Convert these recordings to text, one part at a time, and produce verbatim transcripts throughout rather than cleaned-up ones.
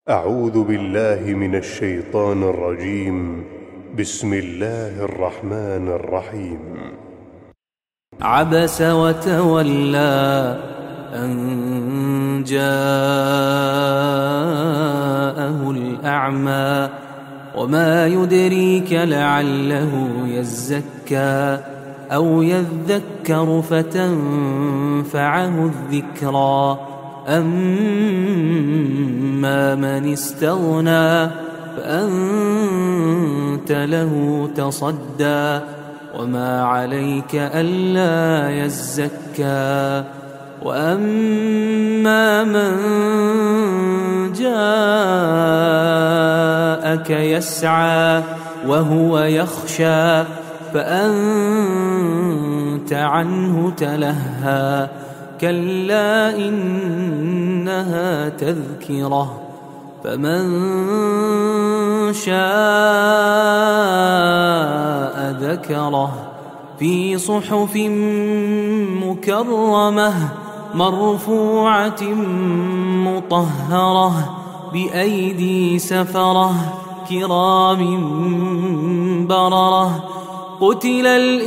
أعوذ بالله من الشيطان الرجيم. بسم الله الرحمن الرحيم. عبس وتولى أن جاءه الأعمى وما يدريك لعله يزكى أو يذكر فتنفعه الذكرى أما من استغنى فأنت له تصدى وما عليك ألا يزكى وأما من جاءك يسعى وهو يخشى فأنت عنه تلهى كلا إنها تذكرة فمن شاء ذكره في صحف مكرمة مرفوعة مطهرة بأيدي سفرة كرام بررة قتل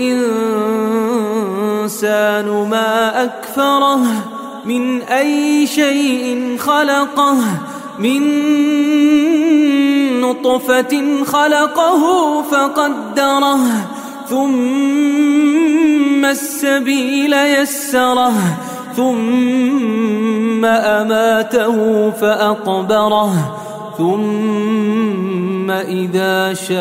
الإنسان ما أكفره من أي شيء خلقه من نطفة خلقه فقدره ثم السبيل يسره ثم أماته فأقبره ثم إذا شاء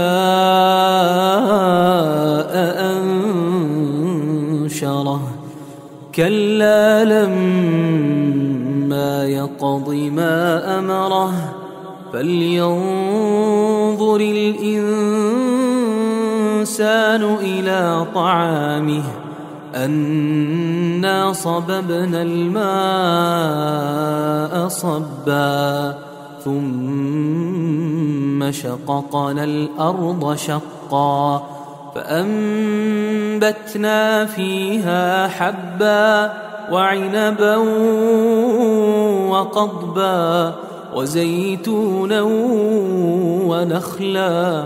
أنشره كلا لما يقض ما أمره فلينظر الإنسان إلى طعامه أنا صببنا الماء صبا ثم شققنا الأرض شقا فأنبتنا فيها حبا وعنبا وقضبا وزيتونا ونخلا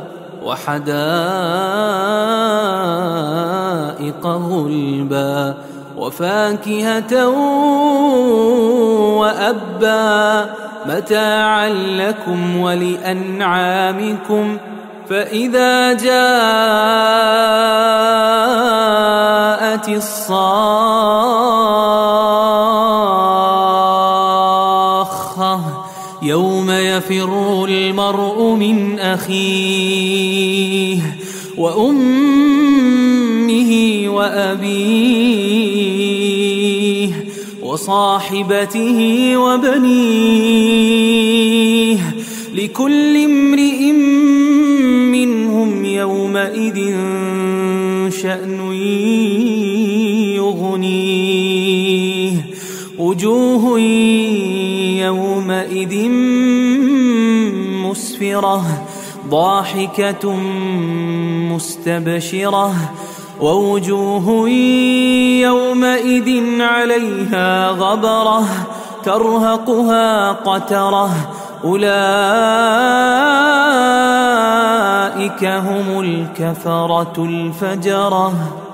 وحدائق غلبا وفاكهة وأبا متاعا لكم ولأنعامكم فإذا جاءت الصاخة يوم يفر المرء من أخيه وأمه وأبيه وصاحبته وبنيه لكل امرئ منهم يومئذ شأن يغنيه وجوه يومئذ مسفرة ضاحكة مستبشرة ووجوه يومئذ عليها غبرة ترهقها قترة أولئك هم الكفرة الفجرة.